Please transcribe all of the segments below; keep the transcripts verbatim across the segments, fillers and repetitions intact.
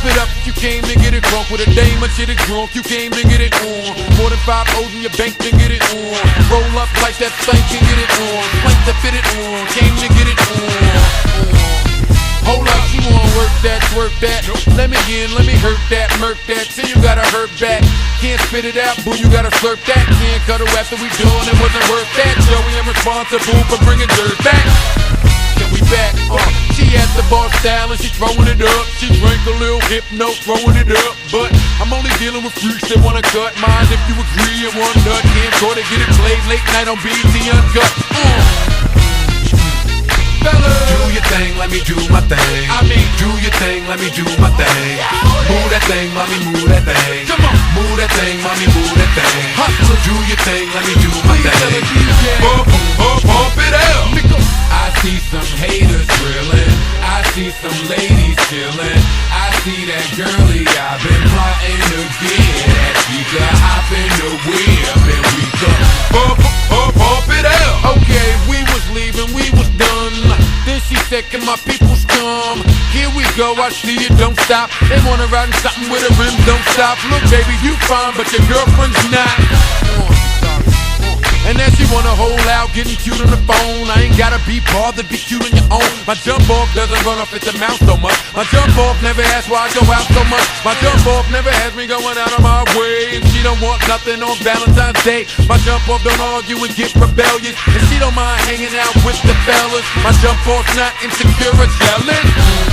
it up, you came to get it drunk. With a dame, a shit it drunk, you came to get it on. More than five O's in your bank to get it on. Roll up like that thing can get it on. Plank to fit it on, came to get it on. Hold up, you wanna work that, twerk that. Let me in, let me hurt that, murk that. Till you gotta hurt back. Can't spit it out, boo, you gotta slurp that. Can't cut her after we done, it wasn't worth that. Joey, I'm responsible for bringing dirt back. Can we back? Uh, she at the bar style and she throwing it up. She drank a little hypno, throwing it up. But I'm only dealing with freaks that wanna cut mine. If you agree and one nut, can't try to get it played late night on B E T Uncut. Uh. Fellas, do your thing, let me do my thing. I mean, do your thing, let me do my thing. Move that thing, mommy, move that thing. Come on, move that thing, mommy, move that thing. Hustler, do your thing, let me do my thing. Bump, bump, bump it out. I see some haters drilling, I see some ladies chilling. I see that girlie I've been plotting to get at. She could hop in the whip and we could bump, bump, bump it out. Okay, we was leaving, we was done. Then she said, can my peoples come? Here we go, I see you, don't stop. They wanna ride in something with a rim, don't stop. Look baby, you fine, but your girlfriend's not. uh, uh. And then she wanna hold out, getting cute on the phone. I ain't gotta be bothered, be cute on your own. My jump off doesn't run off at the mouth so much. My jump off never asks why I go out so much. My jump off never has me going out of my way. And she don't want nothing on Valentine's Day. My jump off don't argue and get rebellious. And she don't mind hanging out with the fellas. My jump off's not insecure or jealous.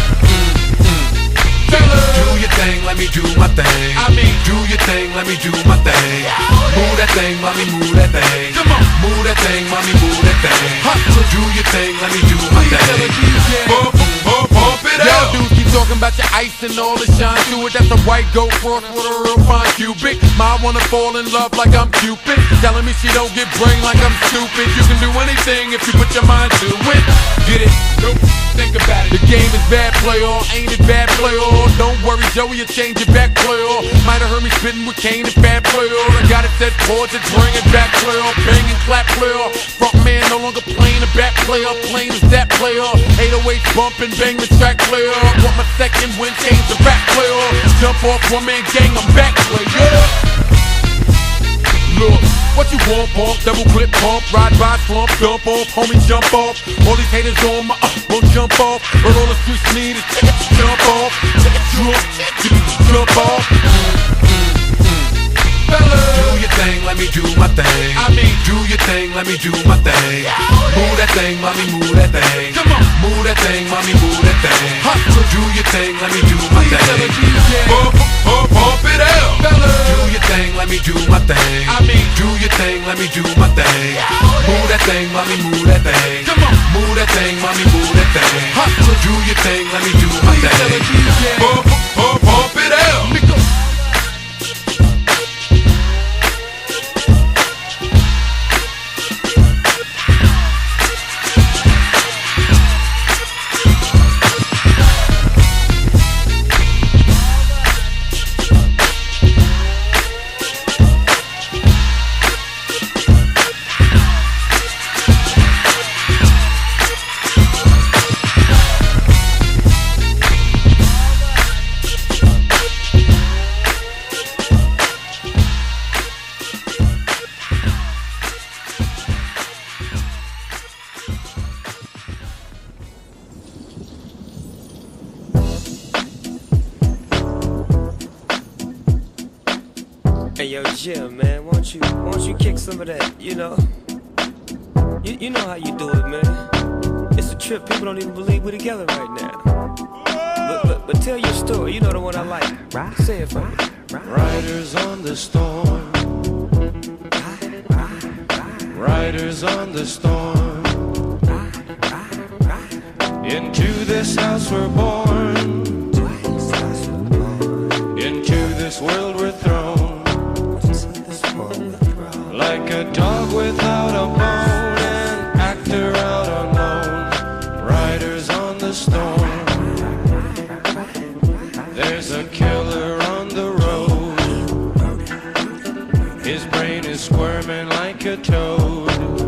Do your thing, let me do my thing. I mean, do your thing, let me do my thing. Move that thing, mommy, move that thing. Come on, move that thing, mommy, move that thing. Hustler, do your thing, let me do my thing. Bump, bump, bump it out. Y'all dudes keep talking about your ice and all the shine to it. That's a white gold cross with a real fine cubic. My wanna fall in love like I'm Cupid. Telling me she don't get brain like I'm stupid. You can do anything if you put your mind to it. Get it? Nope. Think about it. The game is bad, play all. Ain't it bad, play all? Don't worry, Joey, you change it back, play all. Might have heard me spitting with Kane and bad, play all. I got it set chords and bring it back, play all. Bang and clap, play all. Front man no longer playing the back, play all. Plain as that, play all. eight oh eight bump and bang the track, play all. Want my second win, change the back, play all. Jump off, one man gang, I'm back, play all. Look, what you want, pump, double clip, pump, ride by, slump, dump off, homie, jump off. All these haters on my uh, won't jump off. But all the streets need is jump off, jump, jump off. Fellas, do your thing, let me do my thing. I mean, do your thing, let me do my thing. Move that thing, mommy, move that thing. Come on, move that thing, mommy, move that thing. Hustler, do your thing, let me do my thing. Bump, bump, bump it out. Fellas, do your thing, let me do my thing. I mean, do your thing, let me do my thing. Move that thing, mommy, move that thing. Come on, move that thing, mommy, move that thing. Hustler, do your thing, let me do my thing. Bump, bump, bump it out. Hey yo, Jim, man, won't you, won't you kick some of that, you know? You, you know how you do it, man. It's a trip, people don't even believe we're together right now. But, but, but tell your story, you know the one I like. Say it for me. Riders on the storm. Riders on the storm. Into this house we're born. Into this world we're thrown. Like a dog without a bone, an actor out alone. Riders on the storm. There's a killer on the road. His brain is squirming like a toad.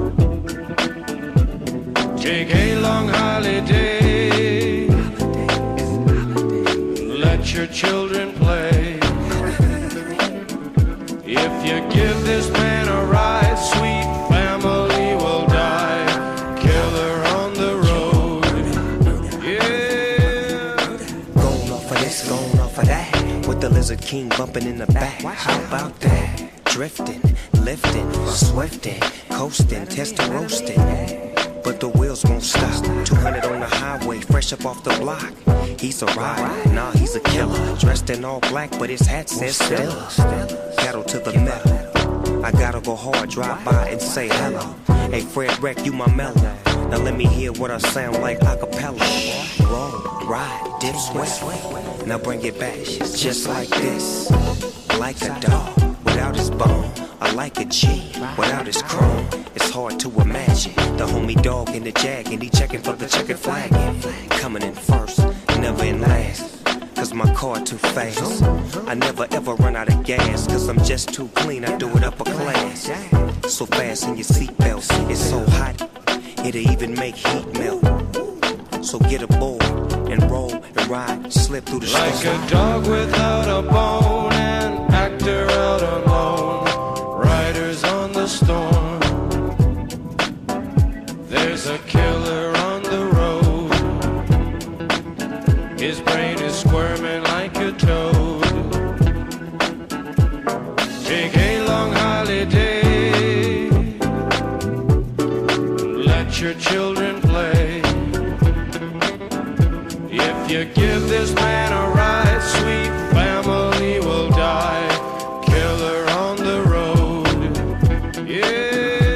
Take a long holiday. Let your children Lizard King bumping in the back. How about that? Drifting, lifting, swifting, coasting, testing, roasting. But the wheels won't stop. two hundred on the highway, fresh up off the block. He's a rider, nah, he's a killer. Dressed in all black, but his hat says Stella. Pedal to the metal. I gotta go hard, drive by and say hello. Hey, Fred Wreck, you my mellow. Now let me hear what I sound like a cappella. Roll, ride, dip, sweat. Now bring it back, just like this. Like a dog without his bone. I like a G without his chrome. It's hard to imagine the homie dog in the jag, and he checking for the checkered flag. Coming in first, never in last, cause my car too fast. I never ever run out of gas, cause I'm just too clean, I do it upper class. So fast in your seatbelt, it's so hot, it'll even make heat melt. So get aboard and roll and ride, slip through the storm. Like a dog without a bone, an actor out alone, riders on the storm. There's a killer on the road, his brain is squirming like a toad. Take a long holiday, let your children play. If you give this man a ride, sweet family will die. Killer on the road, yeah.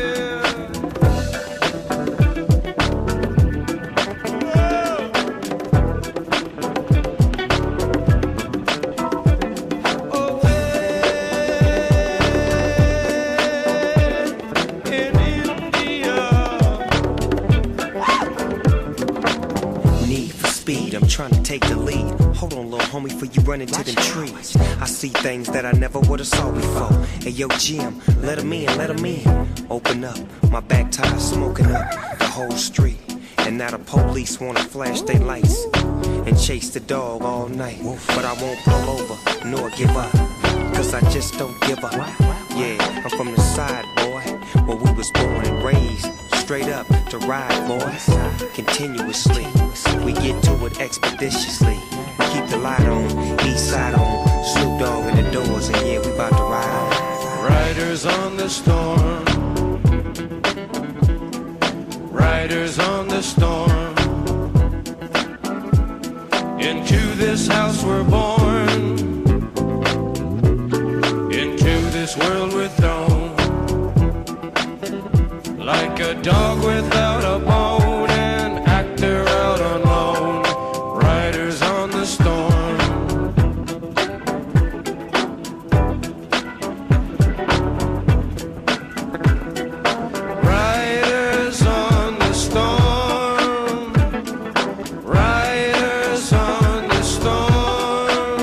I'm trying to take the lead. Hold on, little homie, before you run into them trees. I see things that I never would've saw before. Hey, yo, Jim, let him in, let him in. Open up, my back tire smoking up the whole street. And now the police wanna flash their lights and chase the dog all night. But I won't pull over, nor give up, cause I just don't give up. Yeah, I'm from the side, boy, where we was born and raised. Straight up to ride, boys, continuously. We get to it expeditiously. We keep the light on, east side on, Snoop Dogg in the doors, and yeah, we about to ride. Riders on the storm, riders on the storm. Into this house we're born, into this world we're thrown. Like a dog without a bone, an actor out on loan, riders on the storm. Riders on the storm, riders on the storm.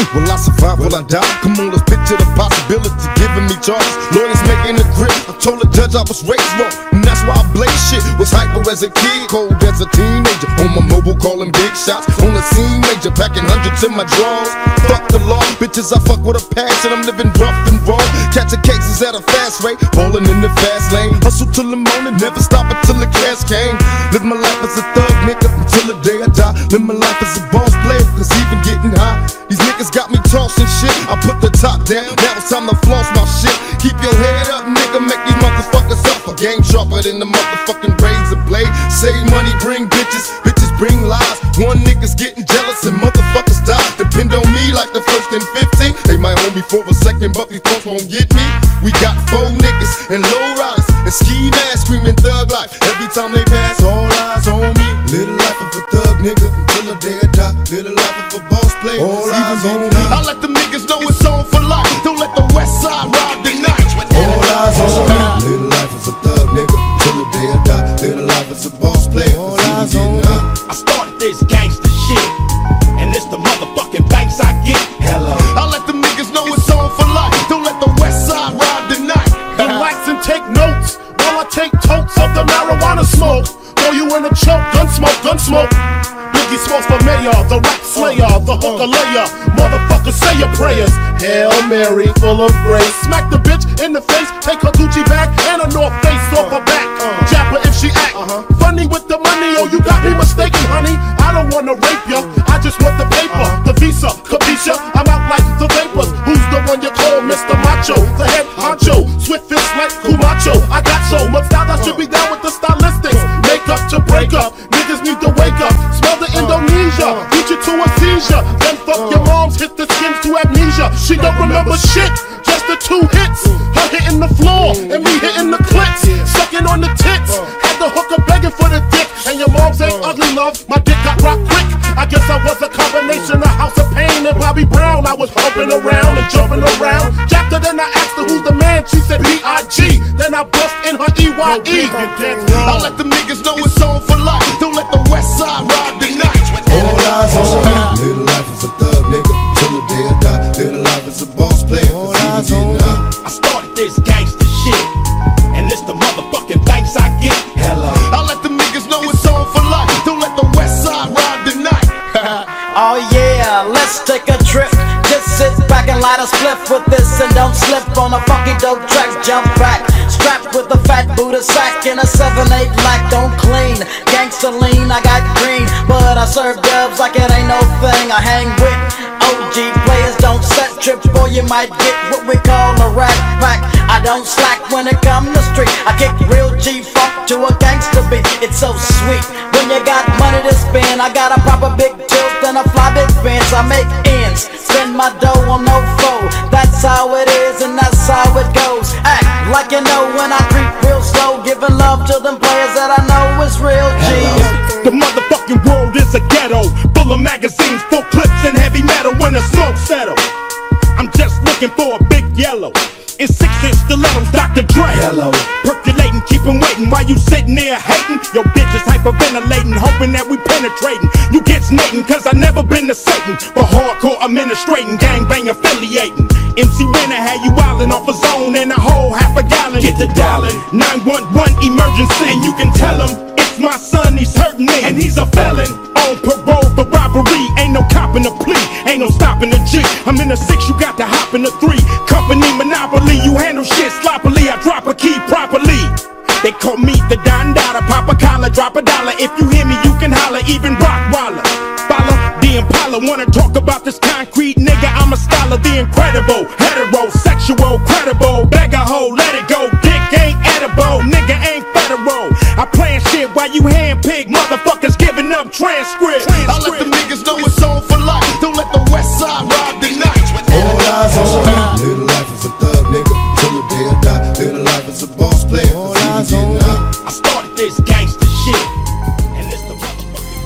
Will I survive? Will I die? Come on, let's picture the possibility giving me charges. Lawyers making a grip. I told the judge I was raised wrong, and that's why I blaze shit. Was hyper as a kid, cold as a teenager. On my mobile, calling big shots. On the scene, major, packing hundreds in my drawers. Fuck the law, bitches, I fuck with a passion. I'm living rough and raw, catching cases at a fast rate, falling in the fast lane. Hustle till the morning, never stop until the cash came. Live my life as a thug nigga until the day I die. Live my life as a boss player, cause even getting high, these niggas got me tossing shit. I put the top down, now it's time to floss my shit. Keep your head up, nigga, make these motherfuckers suffer. Game sharper than the motherfucking razor blade. Save money, bring bitches, bitches bring lies. One nigga's getting jealous and motherfuckers die. Depend on me like the first and fifteen. They might hold me for a second, but these folks won't get me. We got four niggas and low riders and ski masks screaming thug life. Every time they pass, all eyes on me. Little life of a thug nigga until the day I die. Little life of a boss player, all eyes on me. I let them niggas know it's on for life. Don't let the west side ride the night. All eyes on me. Little life is a thug nigga till the day I die. Little life is a boss player, all eyes on me. I started this gangster shit, and it's the motherfucking banks I get. Hello. I let them niggas know it's on for life. Don't let the west side ride the night. Relax and take notes while I take totes of the marijuana smoke. Throw you in a choke, gun smoke, gun smoke. Biggie Smalls for mayor, the rap slayer, the hooker layer. Motherfucker, say your prayers. Hail Mary, full of grace. Smack the bitch in the face, take her Gucci bag and a North Face off her back. Jab her if she act funny with the money. Oh, you got me mistaken, honey. I don't wanna rape ya, I just want the paper, the visa, capisha. I'm out like the vapors. Who's the one you call Mister Macho? The head honcho, swift fist like Kumacho. I got so much style, I should be down with the stylistics. Make up to break up, niggas need to wake up. Smell the Indonesia, beat you to a seizure. Then fuck your moms, hit the skins to amnesia. She don't remember shit, just the two hits. Her hitting the floor, and me hitting the clits. Sucking on the tits, had the hooker begging for the dick. And your moms ain't ugly, love, my dick got rock quick. I guess I was a combination of House of Pain and Bobby Brown. I was humping around and jumping around. Jacked her, then I asked her who's the man. She said B I G Then I bust in her E Y E I let them niggas know it's on for life. Don't let the west side ride the night. All eyes on me. Little life is a thug nigga till the day I die. Little life is a boss player. All eyes on me. I started this gangster shit, and it's the motherfucking thanks I get. Hello. I let them niggas know it's on for life. Don't let the west side ride the night. Oh yeah, let's take a trip. Just sit back and light a spliff with this, and don't slip on a funky dope track. Jump back, strapped with a fat Buddha sack and a seven eight lack. Don't clean, gangsta lean. I got green, but I serve dubs like it ain't no thing. I hang with O G players, don't set trip, or you might get what we call a rat pack. I don't slack when it come to street. I kick real G funk to a gangsta beat. It's so sweet when you got money to spend. I got a proper big tilt and a fly big Benz. I make ends, spend my dough on no foe. That's how it is and that's how it goes. Act like you know when I creep real slow, giving love to them players that I know is real G's. The motherfucking world is a ghetto, full of magazines, full clips and heavy metal. When the smoke settle, I'm just looking for a big yellow in six inch stilettos, Doctor Dre. Hello. Percolating, keep 'em waiting while you sitting there hating. Your bitch is hyperventilating, hoping that we penetrating. You get snating, cause I never been to Satan. For hardcore administrating, gangbang affiliating. M C Renner had you wildin' off a zone and a whole half a gallon. Get the dialing, nine one one emergency. And you can tell him, it's my son, he's hurting me. And he's a felon, on parole for robbery. Ain't no copping a plea, ain't no stopping the G. I'm in a six, you got to hop in a three. Company monopoly, you handle shit sloppily. I drop a key properly. They call me the Don Dada, pop a collar, drop a dollar. If you hear me, you can holler, even Rockwaller. Follow the Impala, wanna talk about this concrete nigga? I'm a scholar, the incredible, heterosexual, credible, beg a hoe, let it go. Dick ain't edible, nigga ain't federal. I plan shit while you handpick motherfuckers giving up transcripts. I let the niggas know it's on for life. Don't let the west side ride the night. All eyes on me. Little life is a thug nigga till the day I die. Little life is a boss player. All eyes on me. I started this gangster shit, and it's the motherfucking.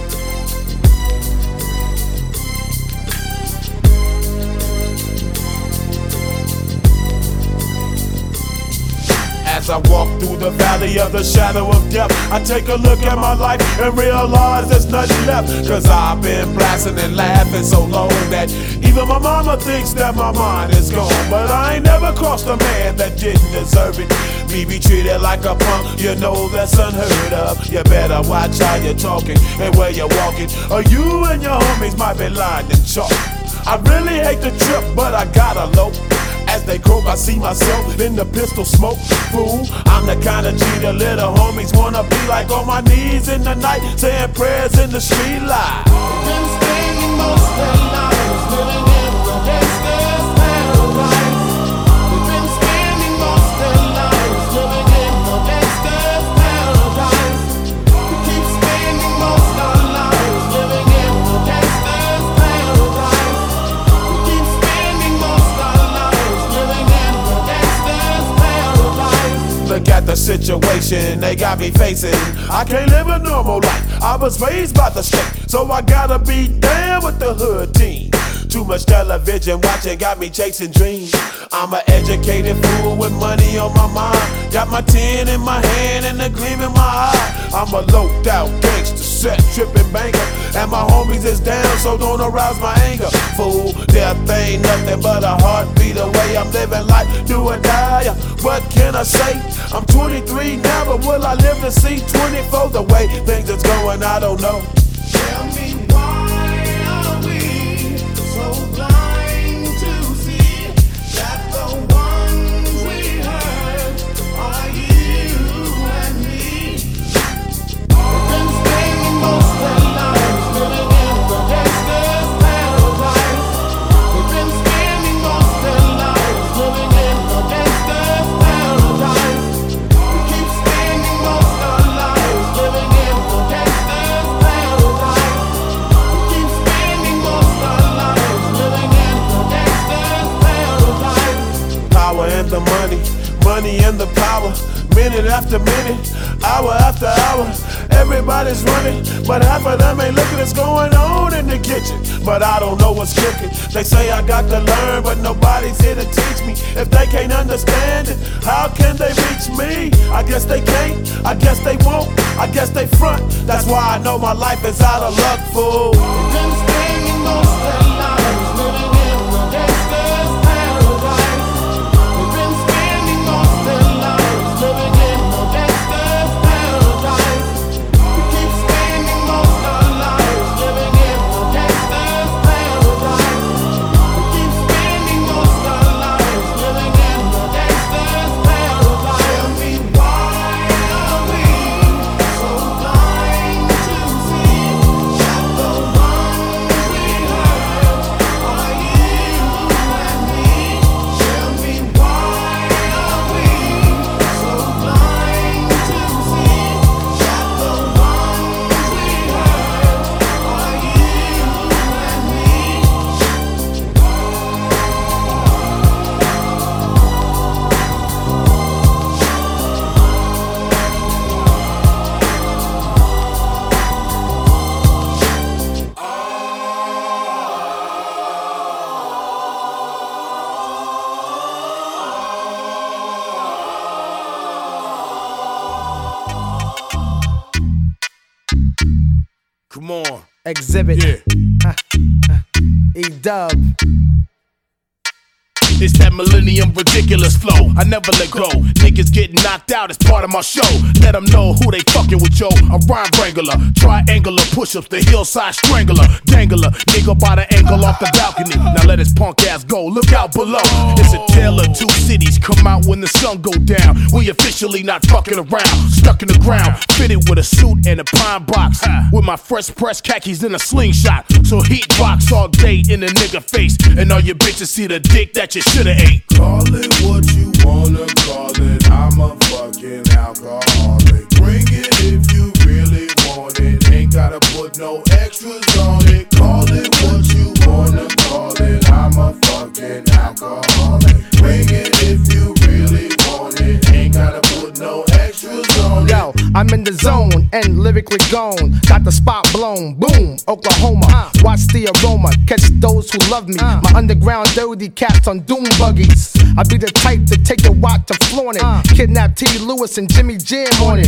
As I walk through the valley of the shadow of death, I take a look at my life and realize there's nothing left. Cause I've been blasting and laughing so long that even Even my mama thinks that my mind is gone, but I ain't never crossed a man that didn't deserve it. Me be treated like a punk, you know that's unheard of. You better watch how you're talking and where you're walking, or you and your homies might be lined in chalk. I really hate the trip, but I gotta low. As they croak, I see myself in the pistol smoke. Fool, I'm the kind of G the little homies wanna be like, on my knees in the night, saying prayers in the street light. Been spending most of their lives living in the gangster's paradise. We've been spending most of their lives living in the gangster's paradise. We keep spending most of our lives living in the gangster's paradise. We keep spending most of our lives living in the gangster's paradise. Look at the situation they got me facing. I can't live a normal life. I was raised by the state, so I gotta be down with the hood team. Too much television watching got me chasing dreams. I'm an educated fool with money on my mind. Got my tin in my hand and a gleam in my eye. I'm a loped out gangster, set tripping banker, and my homies is down, so don't arouse my anger. Fool, death ain't nothing but a heartbeat away. I'm living life, do or die. What can I say? I'm twenty-three now, but will I live to see twenty-four? The way things is going, I don't know. Tell me, why are we so blind to see that the ones we hurt are you and me? We've been spending most of our lives living in the gangster's paradise. We've been spending most of our lives living in the gangster's paradise. We keep spending most of our lives living in the gangster's paradise. We keep spending most of our lives living in the gangster's paradise. Power and the money, money and the power. Minute after minute, hour after hour, everybody's running, but half of them ain't looking what's going on in the kitchen. But I don't know what's cooking. They say I got to learn, but nobody's here to teach me. If they can't understand it, how can they reach me? I guess they can't, I guess they won't, I guess they front. That's why I know my life is out of luck, fool. We've been spending most of our lives living in the gangster's paradise. We've been spending most of our lives living in the gangster's paradise. We keep spending most of our lives living in the gangster's paradise. We keep spending most of our lives living in the gangster's paradise. Tell me, why are we so blind to see that the ones we hurt are you and me? Tell me, why are we so blind to see that the ones we hurt are you and me? Come on. Exhibit. Yeah. E-Dub. It's that millennium ridiculous flow. I never let go. Niggas getting knocked out as part of my show. Let them know who they fucking with, yo. A rhyme wrangler, triangular push-ups, the hillside strangler, dangler, nigga by the angle off the balcony. Now let his punk ass go. Look out below. It's a tale of two cities. Come out when the sun go down. We officially not fucking around. Stuck in the ground, fitted with a suit and a pine box. With my fresh press khakis in a slingshot. So heat box all day in a nigga face. And all your bitches see the dick that you shoulda ate. Call it what you wanna call it. I'm a fucking alcoholic. Bring it if you really want it. Ain't gotta put no extras on it. Call it what you wanna call it. I'm a fucking alcoholic. Bring it if you really want it. Ain't gotta put no extras on it. Yo, I'm in the zone and lyrically gone. Got the spot blown. Boom, Oklahoma. Watch the aroma. Catch those who love me. My underground dirty cats on doom buggies. I be the type to take your watch to flaunt it. Kidnap T. Lewis and Jimmy Jam on it.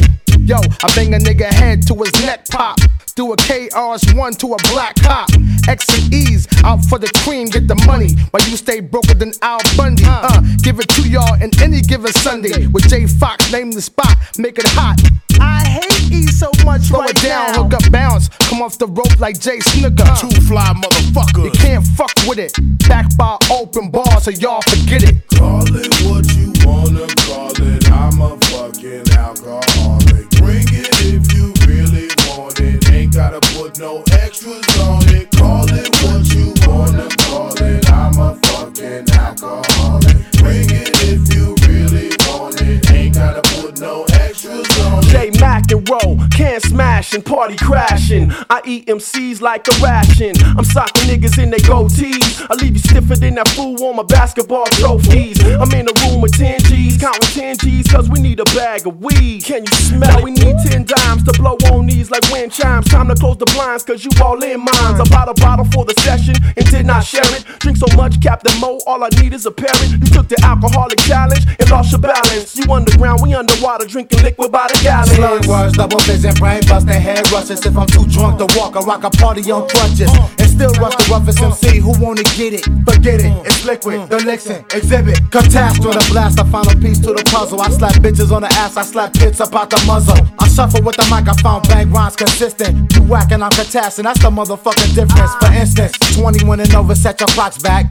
Yo, I bang a nigga head to his neck pop. Do a K R S one to a black cop. X and E's out for the cream, get the money. While you stay broker than Al Bundy. Uh, give it to y'all in any given Sunday. With Jay Fox, name the spot, make it hot. I hate E so much. Slow right it down, now. Hook up, bounce. Come off the rope like Jay Snooker. Uh, Two fly motherfuckers. You can't fuck with it. Back by open bar, so y'all forget it. Call it what you wanna call it. I'm a fucking alcoholic. Bring it if you really want it. Ain't gotta put no extras on it. Call it what you wanna call it. I'm a fucking alcoholic. Bring it if you really want it. Ain't gotta put no extras on it. J Mac and roll, can smash and party crashing. I eat M Cs like a ration. I'm socking niggas in they goatees. I leave you stiffer than that fool on my basketball trophies. I'm in a room with ten G's, counting ten G's, cause we need a bag of weed. Can you smell it? We need ten dimes to blow on these like wind chimes. Time to close the blinds, cause you all in mines. I bought a bottle for the session and did not share it. Drink so much, Captain Mo, all I need is a parrot. You took the alcoholic challenge and lost your balance. You underground, we underwater, drinking liquid by the gallon. Slurred words, double vision, brain busting, head rushes. If I'm too drunk to walk, I rock a party on crutches. And still rush the roughest M C who wanna get it. Forget it, it's liquid, the Lixin, exhibit. Catastrophe, the blast, I final piece to the puzzle. I slap bitches on the ass, I slap tits up out the muzzle. I shuffle with the mic, I found bang rhymes consistent. You whackin', I'm catassin', that's the motherfucking difference. For instance, twenty-one and over, set your clocks back.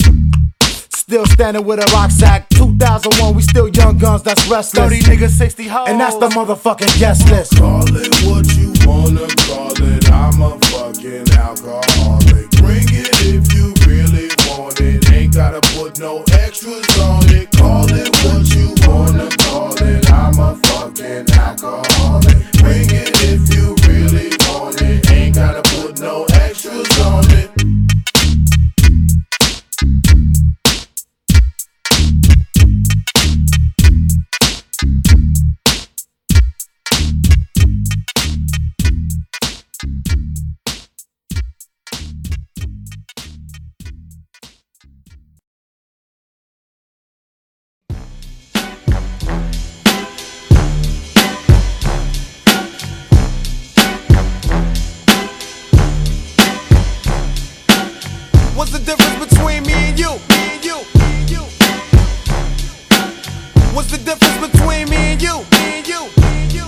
Still standing with a rock sack. two thousand one, we still young guns, that's restless. thirty niggas, sixty hoes, and that's the motherfucking guest list. Call it what you wanna call it. I'm a fucking alcoholic. Bring it if you really want it. Ain't gotta put no extras on it. Call it what you wanna call it. I'm a fucking alcoholic. Bring it if you really want it. Ain't gotta put no extras on it. What's the difference between me and you? Me and you. Me and you. What's the difference between me and you? Me and you. Me and you.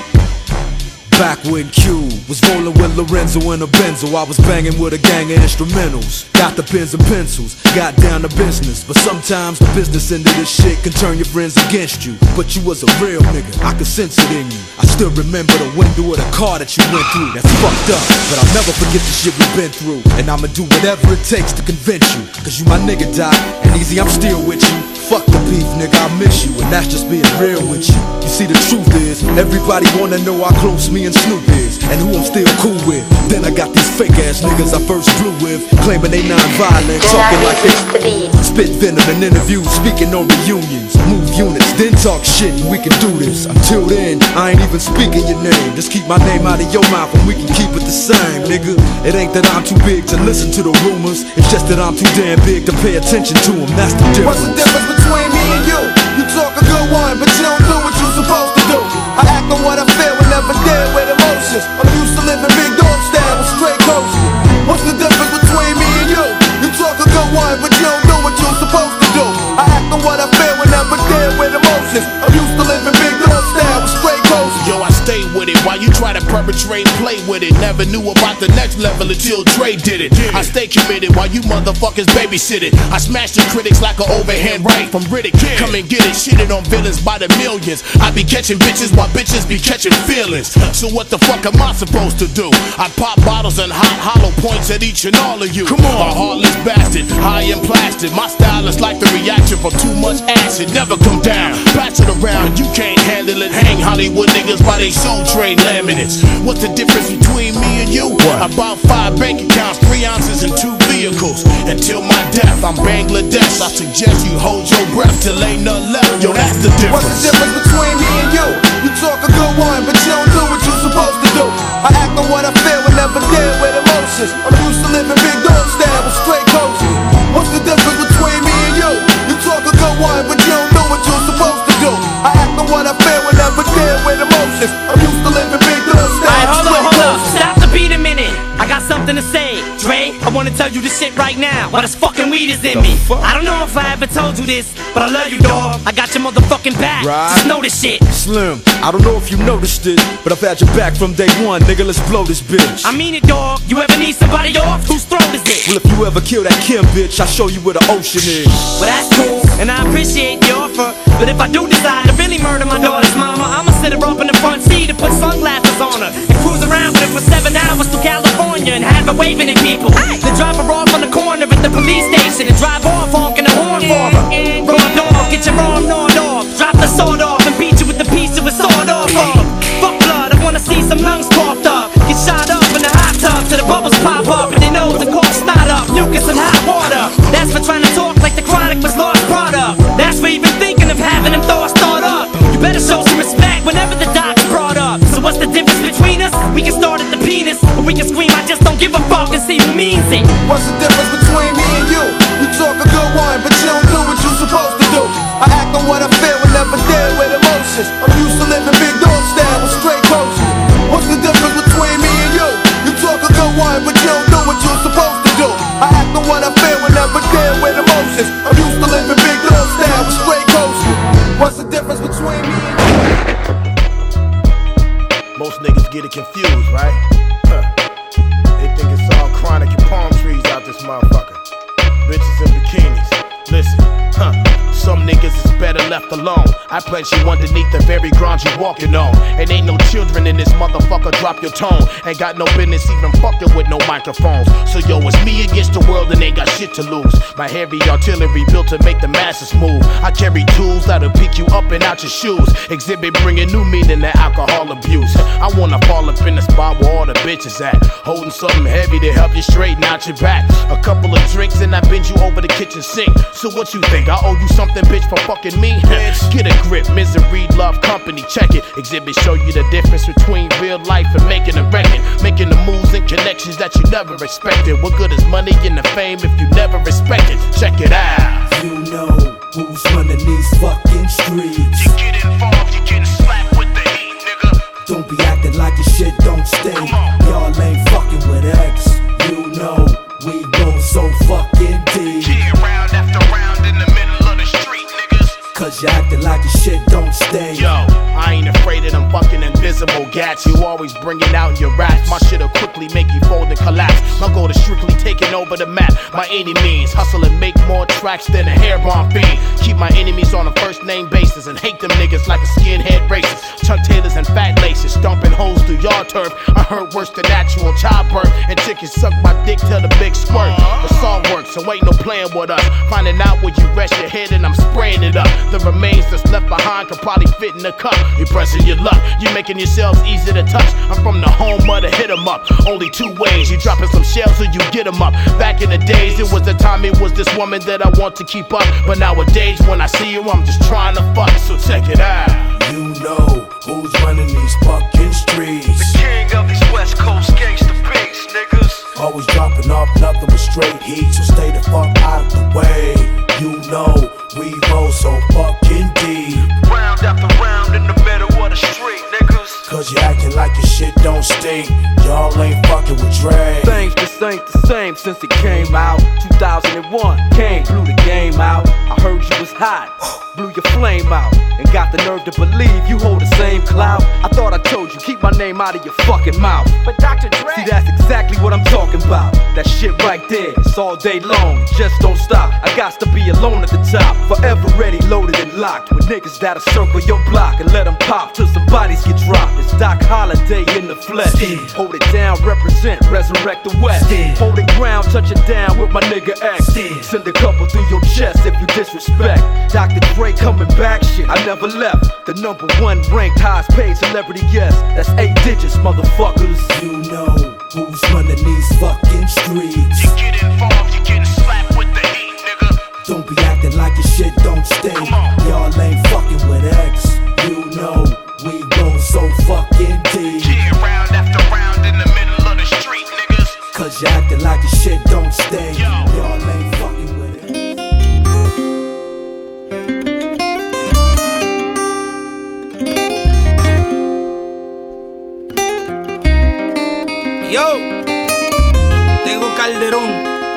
Back when Q was rolling with Lorenzo in a Benzo, I was banging with a gang of instrumentals. Got the pens and pencils, got down to business. But sometimes the business end of this shit can turn your friends against you. But you was a real nigga, I could sense it in you. I still remember the window of the car that you went through. That's fucked up, but I'll never forget the shit we've been through. And I'ma do whatever it takes to convince you. Cause you my nigga, Doc, and Easy, I'm still with you. Fuck the beef, nigga, I miss you, and that's just being real with you. You see, the truth is, everybody wanna know how close me and Snoop is, and who I'm still cool with. Then I got these fake ass niggas I first flew with, claiming they non-violent, talking like they spit venom in interviews, speaking on reunions. Move units, then talk shit, and we can do this. Until then, I ain't even speaking your name. Just keep my name out of your mouth, and we can keep it the same, nigga. It ain't that I'm too big to listen to the rumors, it's just that I'm too damn big to pay attention to them. That's the difference. What's the difference between me and you? You talk a good one, but you don't do what you supposed to do. I act on what I feel and never deal with emotions. I'm used to living big dog style with straight coaches. What's the difference between me and you? You talk a good one, but you don't do what you're supposed to do. I act on what I feel and never deal with emotions. I'm used to living big dog style with straight coaches. Yo, I stay with it while you try to perpetrate, play with it. Never knew about the next level until Dre did it. I stay committed while you motherfuckers babysit it. I smash the critics like an overhand right from Riddick. Come and get it, shitted on villains by the millions. I be catching bitches while bitches be catching feelings. So what the fuck am I supposed to do? I pop bottles and hot hollow points at each and all of you. Come on, a heartless bastard, high and plastic. My style is like the reaction from too much acid. Never come down, pass it around. You can't handle it. Hang Hollywood niggas by they soul trade laminates. What's the difference between me and you? What? About five bank accounts, three ounces and two vehicles. Until my death, I'm Bangladesh. I suggest you hold your breath till ain't nothing left. Yo, that's the difference. What's the difference between me and you? You talk a good one, but you don't do what you're supposed to do. I act on what I feel and never deal with emotions. I'm used to living big dog style with straight coaches. What's the difference between me and you? You talk a good one, but you don't do what you're supposed to do. I act on what I feel and never deal with emotions. I'm used to living tell you this shit right now. Why this fucking weed is in me. I don't know if I ever told you this, but I love you, dog. I got your motherfucking back. Right. Just know this shit. Slim, I don't know if you noticed it, but I've had your back from day one, nigga. Let's blow this bitch. I mean it, dog. You ever need somebody off? Whose throat is it? Well, if you ever kill that Kim bitch, I'll show you where the ocean is. Well, that's cool, and I appreciate the offer. But if I do decide to really murder my daughter's mama, I'ma sit her up in the front seat and put sunglasses on her and cruise around with her for seven hours to California and have her waving at people. Then drop her off on the corner at the police station and drive off honking the horn for her. Raw dog, get your arm gnawed off. Drop the sword off and beat you with the piece of a sword off of. Fuck blood, I wanna see some lungs coughed up. Get shot up in the hot tub till the bubbles pop up and they know the corpse snot up. Mucus and hot water. That's for trying to talk like the Chronic was lost product. That's for even thinking of having them thoughts thought up. You better show some respect whenever the doc's brought up. So what's the difference between us? We can start at the penis, or we can scream, I just don't give a fuck, and see who means it. What's the difference between me and you? You talk a good one, but you don't do what you supposed to do. I act on what I feel and never deal with emotions. I'm used to living big dog style with straight coaches. What's the difference between me and you? You talk a good one, but you don't do what you're supposed to do. I act on what I feel and never deal with emotions. I'm used to living big dog style with straight coaches. What's the difference between me and you? Most niggas get it confused, right? Huh. They think it's all chronic and palm trees out this motherfucker. Bitches in bikinis. Listen, huh? Some niggas is better left alone. I pledge you underneath the very ground you walking on. And ain't no children in this motherfucker, drop your tone. Ain't got no business even fucking with no microphones. So yo, it's me against the world and ain't got shit to lose. My heavy artillery built to make the masses move. I carry tools that'll pick you up and out your shoes. Exhibit bringing new meaning to alcohol abuse. I wanna fall up in the spot where all the bitches at, holding something heavy to help you straighten out your back. A couple of drinks and I bend you over the kitchen sink. So what you think, I owe you something, bitch, for fucking me? Get a grip, misery, love, company, check it. Exhibit show you the difference between real life and making a record. Making the moves and connections that you never expected. What good is money and the fame if you never respect it? Check it out. You know who's running these fucking streets. You get involved, you getting slapped with the heat, nigga. Don't be acting like your shit don't stay. Y'all ain't fucking with X. You know we go so fucking deep. Yeah, round after round in the middle of the street, niggas. Cause you acting like your shit don't stay. Yo, I ain't afraid of them fucking invisible gats. You always bring it out in your raps. My shit'll quickly make you fold and collapse. My goal is strictly taking over the map. By any means, hustle and make more tracks than a hair bomb fiend. Keep my enemies on a first name basis and hate them niggas like a skinhead racist. Chuck Taylors and fat laces, stomping holes through your turf. I heard worse than natural childbirth. And chickens suck my dick till the big squirt. The song works, so ain't no playing with us. Finding out where you rest your head and I'm spraying it up. The remains that's left behind could probably fit in the cup. You pressing your luck, you making yourselves easy to touch. I'm from the home of the hit 'em up. Only two ways, you dropping some shells or you get 'em up. Back in the days, it was the time it was this woman that I want to keep up. But nowadays, when I see you, I'm just trying to fuck. So check it out. You know who's running these fucking streets. The king of these West Coast gangsta beats, niggas. Always dropping off nothing but straight heat, so stay the fuck out of the way. You know we roll so fucking deep. Round after round in the middle of the street, niggas. Cause you acting like your shit don't stink. Y'all ain't fucking with Dre. Things just ain't the same since it came out. two thousand one, Kane blew the game out. I heard you was hot, blew your flame out. And got the nerve to believe you hold the same clout. I thought I told you, keep my name out of your fucking mouth. But Doctor Dre, see, that's exactly what I'm talking about. That shit right there, it's all day long, it just don't stop. I got to be alone at the top, forever ready, loaded and locked. With niggas that'll circle your block and let them pop till some bodies get dropped. It's Doc Holiday in the flesh. Stand. Hold it down, represent, resurrect the West. Stand. Hold it ground, touch it down with my nigga X. Stand. Send a couple through your chest if you disrespect. Doctor Dre coming back, shit, I never left. The number one ranked highest paid celebrity guest. That's eight digits, motherfuckers. You know who's running these fucking streets. You get involved, you getting slapped with the heat, nigga. Don't be acting like your shit don't stay. Y'all ain't fucking with X. You know we go so fucking deep. Yeah, round after round in the middle of the street, niggas. Cause you acting like your shit don't stay. Y'all ain't fucking with it. Yo, Tego Calderón,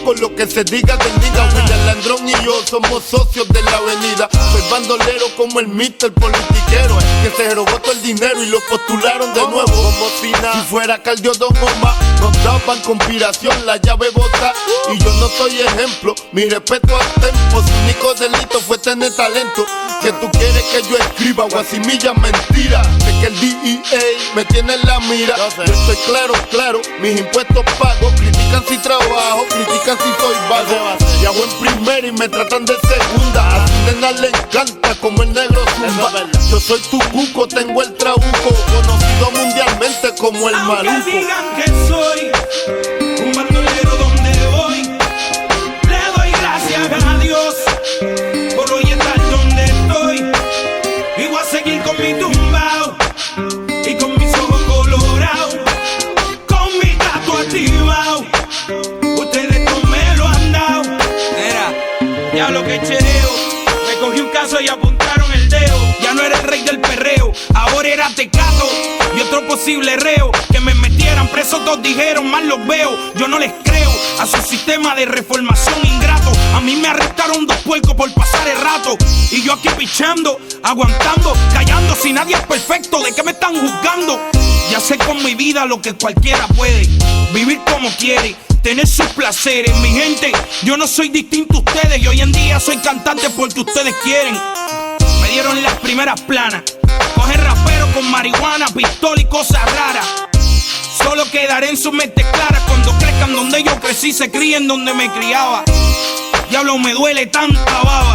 loco, lo que se diga del diga. William Landrón y yo somos socios de la avenida. Soy bandolero como el mister politiquero, que se robó todo el dinero y lo postularon de nuevo. Como si nada, si fuera Caldio Don Omar, nos daban conspiración, la llave bota. Y yo no soy ejemplo, mi respeto al tempo. Su único delito fue tener talento. Que tú quieres que yo escriba o asimilla mentira. Sé que el D E A me tiene en la mira. Yo estoy claro, claro, mis impuestos pago. Critican si trabajo, critican si soy vago. Viajo en primera y me tratan de segunda. A su nena le encanta como el negro zumba. Yo soy tu cuco, tengo el trabuco, conocido mundialmente como el Aunque maluco. digan que soy un bandolero donde voy, le doy gracias a Dios por hoy estar donde estoy. Y voy a seguir con mi tumbao y con mis ojos colorados, con mi gato activado. Ustedes no me lo han dado. Era, ya lo que chereo. Me cogí un caso y apuntaron el dedo. Ya no era el rey del perreo, ahora era Tecato y otro posible reo. Que me metieran preso, todos dijeron, mal los veo. Yo no les creo a su sistema de reformación ingrato. A mí me arrestaron dos puercos por pasar el rato. Y yo aquí pichando, aguantando, callando. Si nadie es perfecto, ¿de qué me están juzgando? Ya sé con mi vida lo que cualquiera puede. Vivir como quiere, tener sus placeres. Mi gente, yo no soy distinto a ustedes. Y hoy en día soy cantante porque ustedes quieren. Me dieron las primeras planas. Coger rapero con marihuana, pistola y cosas raras. Solo quedaré en sus mentes claras cuando crezcan donde yo crecí, se críen donde me criaba. Diablo, me duele tanta baba,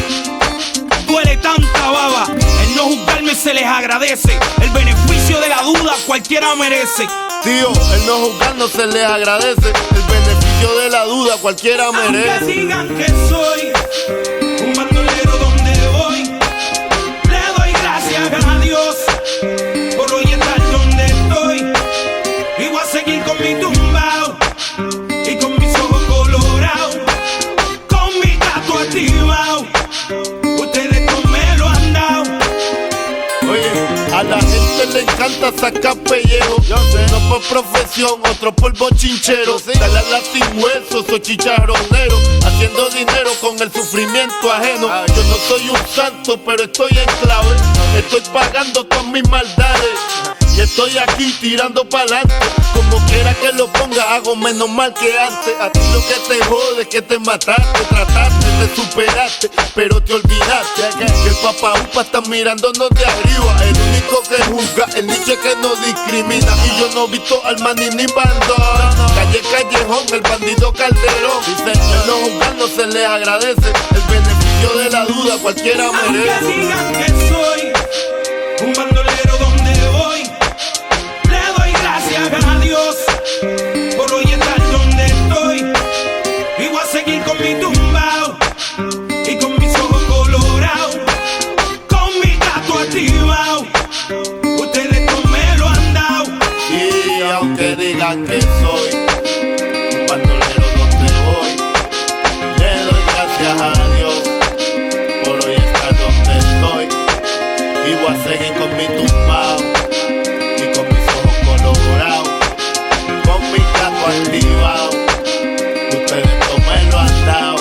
duele tanta baba. El no juzgarme se les agradece. El beneficio de la duda cualquiera merece. Tío, el no juzgar no se les agradece. El beneficio de la duda cualquiera merece. Aunque digan que soy un bandolero donde voy, le doy gracias a Dios por hoy estar donde estoy. Y voy a seguir con mi tumbao y con mis ojos colorados, con mi gato activado. Ustedes no me lo han dado. Oye, a la gente le encanta sacar pellejo. Yo sé, no por profesión, otro por bochinchero. Dale a la sin huesos o chicharronero, haciendo dinero con el sufrimiento ajeno. Yo no soy un santo, pero estoy en clave. Estoy pagando todas mis maldades y estoy aquí tirando pa'lante. Como quiera que lo ponga, hago menos mal que antes. A ti lo que te jode es que te mataste, trataste, te superaste, pero te olvidaste que el papá upa está mirándonos de arriba. El único que juzga, el nicho que no discrimina. Y yo no he visto al maní ni bandón. Calle Callejón, el bandido Calderón. Dice, el no juzgar no se le agradece. El beneficio de la duda cualquiera merece. Aunque digan que soy un bandolero donde voy, le doy gracias a Dios por hoy estar donde estoy. Y voy a seguir con mi tumbao y con mis ojos colorados, con mi gato activado. Ustedes no me lo han dado. Y aunque digan que soy un bandolero donde voy, le doy gracias a Dios por hoy estar donde estoy. Y voy a seguir con mi tumbao y con mis ojos colorados, con mi gato activado. Ustedes no me lo han dado.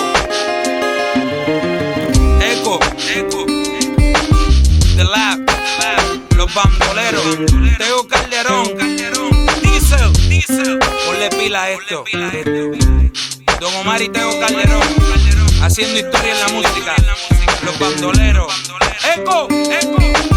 Eco, eco, The Lab, Los Bandoleros, Teo Calderón, Diesel, Diesel, ponle pila a esto. Don Omar y Teo Calderón, haciendo historia en la música. Los Bandoleros, Eco, Eco.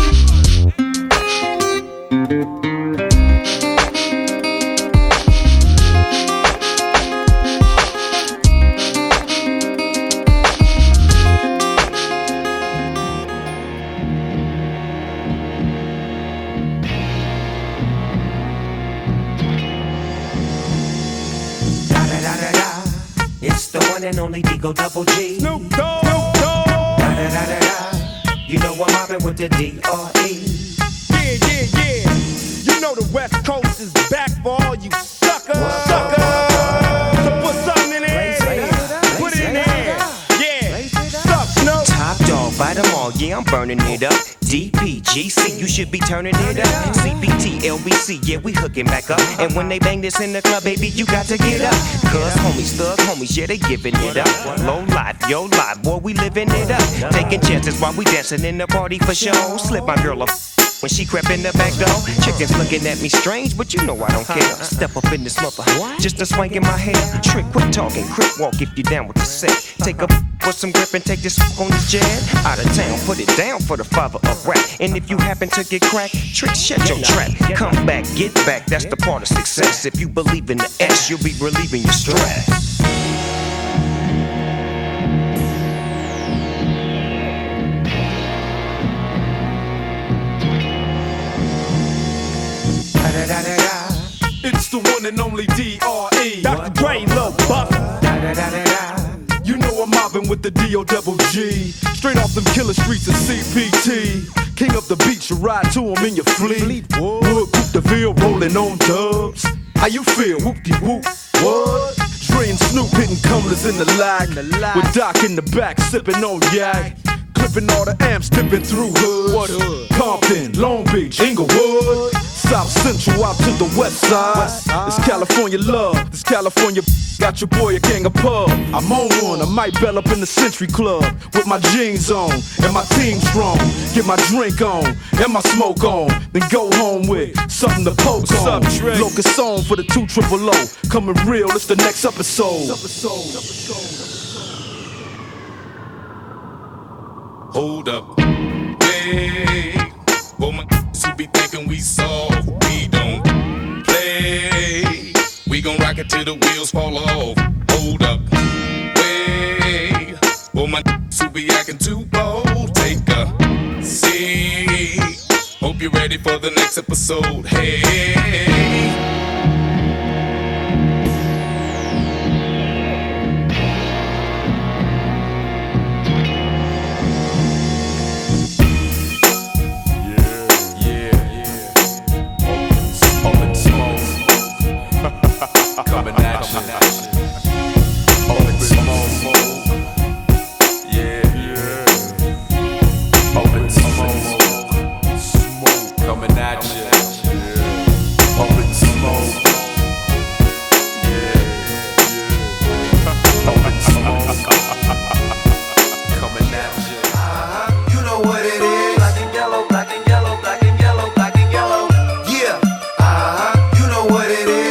It's the one and only Digo Double G. Snoop Dogg. Da da da da da. You know I'm mobbing with the D R E. Yeah, yeah, yeah. You know the West Coast is back for all you suckers. Suckers. So put something in there. Put it in there. Yeah. Suck, Snoop. Top dog, bite them all. yeah, I'm burning it up. D P G C, you should be turning it up. C B T, L B C, yeah, we hooking back up. And when they bang this in the club, baby, you got to get up. Cause homies, thug homies, yeah, they giving it up. Low life, yo life, boy, we living it up. Taking chances while we dancing in the party for show. Slip my girl a when she crept in the back door. Chickens looking at me strange, but you know I don't care. Step up in this mother, just a swank in my hair. Trick, quit talking, crip walk if you down with the set. Take a with some grip and take this on the jet. Out of town, put it down for the father of rap. And if you happen to get cracked, Trick, shut your trap. Come back, get back, that's the part of success. If you believe in the S, you'll be relieving your stress. It's the one and only D R E Doctor Dre, Lil Buff. You know I'm mobbing with the D O double G. Straight off them killer streets of C P T. King up the beach, you ride to him in your fleet. Wood, Coupe de Ville, rolling on dubs. How you feel? Whoop-de-whoop, what? Dre and Snoop hitting cumblers in the lag. With Doc in the back, sipping on yak. Clipping all the amps, dipping through hoods. What hood? Compton, Long Beach, Inglewood. South Central out to the west side. It's California love, this California got your boy a gang of pub. I'm on one, I might bell up in the Century Club with my jeans on and my team strong. Get my drink on and my smoke on, then go home with something to poke on. Locust on for the two triple O. Coming real, it's the next episode. Hold up, wait. For my who be thinking we soft, we don't play. We gon' rock it till the wheels fall off. Hold up, wait. For my who be acting too bold, take a seat. Hope you're ready for the next episode. Hey. Coming at you. Open smoke. Yeah, yeah. Open smoke. Smoke coming at you. Open smoke. Yeah, yeah. Open smoke. Coming at you. You know what it is. Black and yellow, black and yellow, black and yellow, black and yellow. Yeah. Uh-huh. You know what it is.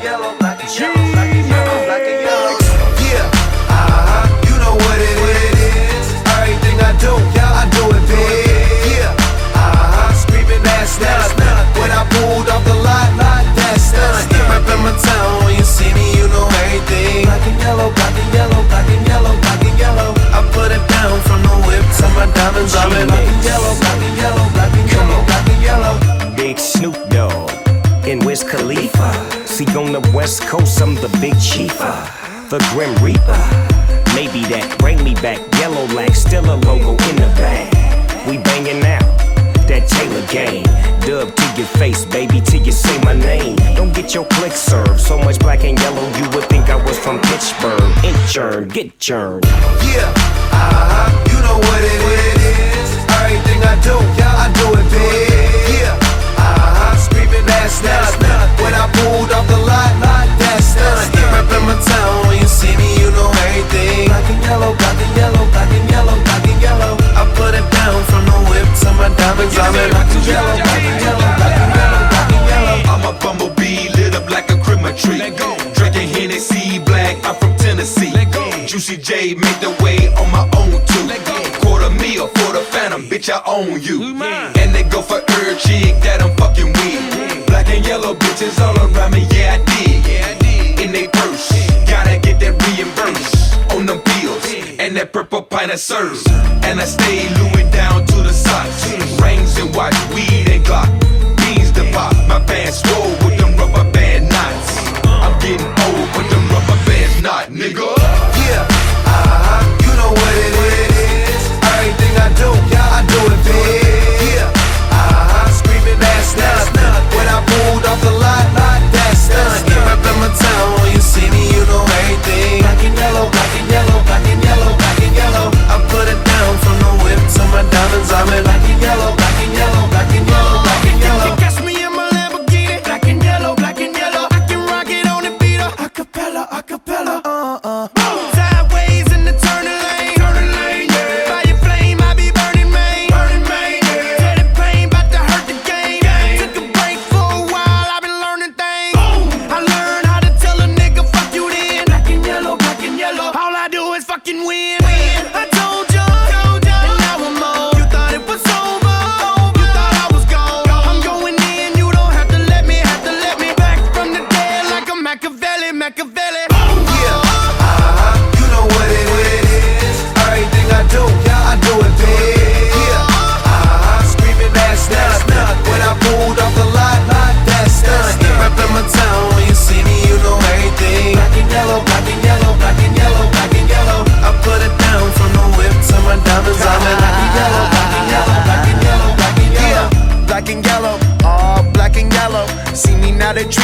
When I pulled off the lot, that's done. Reppin' my town, when you see me, you know everything. Black and yellow, black and yellow, black and yellow, black and yellow. I put it down from the whip to my diamonds. I'm in black and yellow, black and yellow, black and yellow, black and yellow. Big Snoop Dogg and Wiz Khalifa. See on the West Coast, I'm the big chiefer, the Grim Reaper. Maybe that bring me back. Yellow lag, still a logo in the bag. We banging out that Taylor game. Dub to your face, baby, till you say my name. Don't get your click served. So much black and yellow, you would think I was from Pittsburgh. Inchurn, get churned. Yeah, uh-huh, you know what it is. Everything I do, yeah, I do it big. Yeah, uh-huh, screaming that's done. When I pulled off the lot, that's done. Reppin' my town, when you see me, you know everything. Black and yellow, black and yellow, black and yellow, black and yellow. I put it down from the whip to my diamonds. I'm in black and yellow, black and yellow, black and yellow, black and yellow. I'm a bumblebee, lit up like a Christmas tree. Drinking Hennessy, black, I'm from Tennessee. Juicy J make the way on my own too. Quarter meal for the phantom, bitch, I own you. And they go for her chick that I'm fucking with. Black and yellow bitches all around me, yeah I did. In they purse, gotta get that reimbursed on them bills. And that purple pint of serves. And I stay Louis down to the socks. Rings and watch, weed and Glock. Beans to pop, my pants swole with them rubber band knots. I'm getting old with them rubber bands not, nigga. Yeah, uh-huh, you know what it is. Everything I do, yeah, I do it big. Yeah, uh-huh, screaming that's done. When I pulled off the lot, that's done. Reppin' my town, when you see me, you know everything. Black and yellow, black and yellow, black and yellow, black and yellow. I put it down from the whip to my diamonds.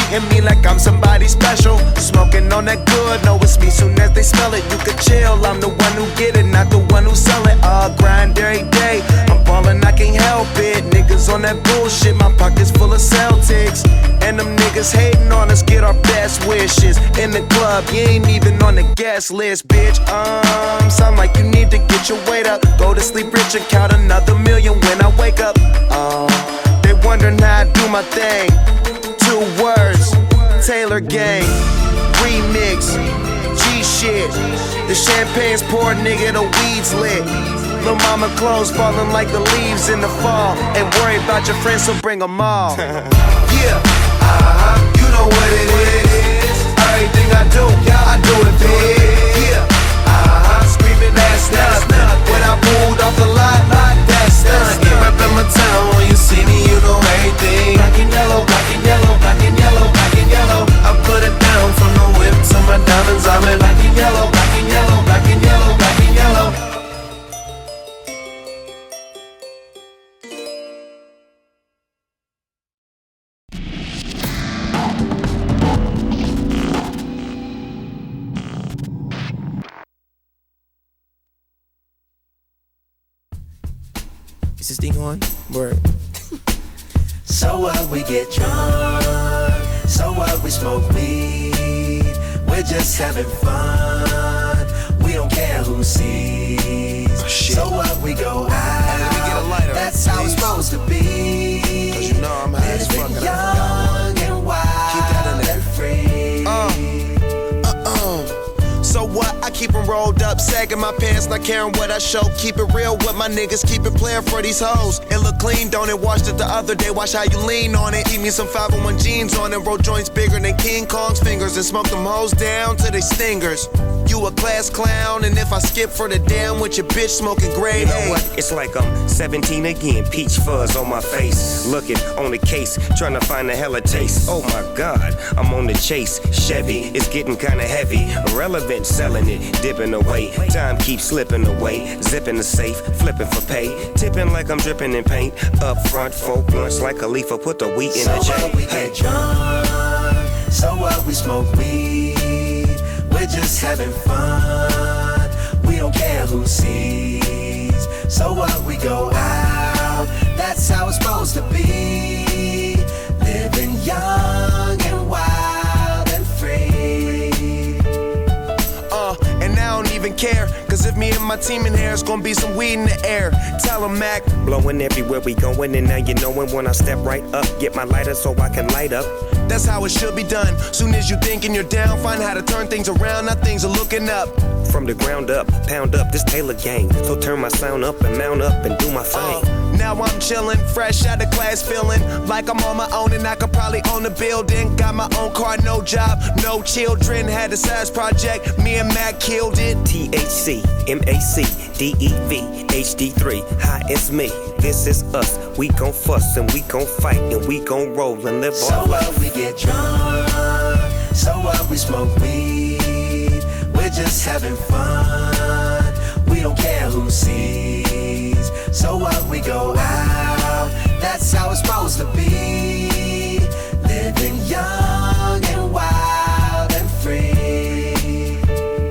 treating me like I'm somebody special. Smoking on that good, know it's me soon as they smell it. You could chill, I'm the one who get it, not the one who sell it. All grind every day, I'm ballin', I can't help it. Niggas on that bullshit, my pockets full of Celtics. And them niggas hating on us, get our best wishes. In the club, you ain't even on the guest list, bitch. Um, sound like you need to get your weight up. Go to sleep rich and count another million when I wake up. Um, they wondering how I do my thing. Two words, Taylor Gang, remix, G shit. The champagne's poured, nigga, the weed's lit. Lil' mama clothes falling like the leaves in the fall. Ain't worry about your friends, so bring them all. Yeah, uh-huh, you know what it is. Everything I do, I do it big. Yeah, uh-huh, screaming that's nothing. When I pulled off the lot, that's nothing. Reppin' my town, when you see me, you know everything. Black and yellow, black and yellow, black and yellow, black and yellow. I put it down from the whip to my diamonds. I'm in black and yellow, black and yellow, black and yellow, black and yellow. Is this thing on? Word. So what, we get drunk. So what, we smoke weed. We're just having fun. We don't care who sees. Oh, so what, we go out. Let me get a lighter, that's how it's supposed to be. Cause you know I'm high as fuck. Young and wild and free. Uh. So what? I keep them rolled up, sagging my pants, not caring what I show. Keep it real with my niggas, keep it playing for these hoes. It look clean, don't it? Washed it the other day, watch how you lean on it. Eat me some five oh one jeans on it, roll joints bigger than King Kong's fingers, and smoke them hoes down to they stingers. You a class clown, and if I skip for the damn with your bitch smoking grade You know what? It's like I'm seventeen again, peach fuzz on my face. Looking on the case, trying to find a hella taste. Oh my God, I'm on the chase. Chevy, it's getting kinda heavy. Irrelevant, selling it, dipping away. Time keeps slipping away. Zipping the safe, flipping for pay. Tipping like I'm dripping in paint. Up front, folk blunts like Khalifa, put the wheat in so the J. What, we get drunk. So what, we smoke weed. We're just having fun. We don't care who sees. So what, we go out. That's how it's supposed to be. Living young and wild and free. Uh, and I don't even care. Cause if me and my team in here, it's gonna be some weed in the air. Tell 'em, Mac. Blowing everywhere we going, and now you knowin' when I step right up. Get my lighter so I can light up. That's how it should be done. Soon as you thinkin' you're down, find how to turn things around. Now things are looking up. From the ground up, pound up this Taylor gang. So turn my sound up and mount up and do my thing. Uh, now I'm chillin', fresh out of class, feelin' like I'm on my own and I could probably own a building. Got my own car, no job, no children. Had a size project, me and Mac killed it. T H C, M A C, D E V, H D three. Hi, it's me. This is us. We gon' fuss and we gon' fight and we gon' roll and live so our life. So what, we get drunk. So what, we smoke weed. We're just having fun. We don't care who sees. So what, we go out. That's how it's supposed to be. Living young and wild and free.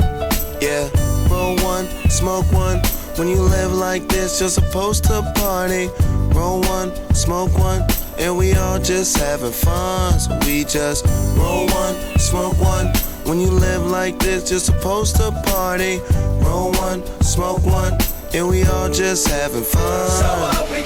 Yeah, roll one, smoke one. When you live like this, you're supposed to party. Roll one, smoke one, and we all just having fun. So we just roll one, smoke one. When you live like this, you're supposed to party. Roll one, smoke one, and we all just having fun. So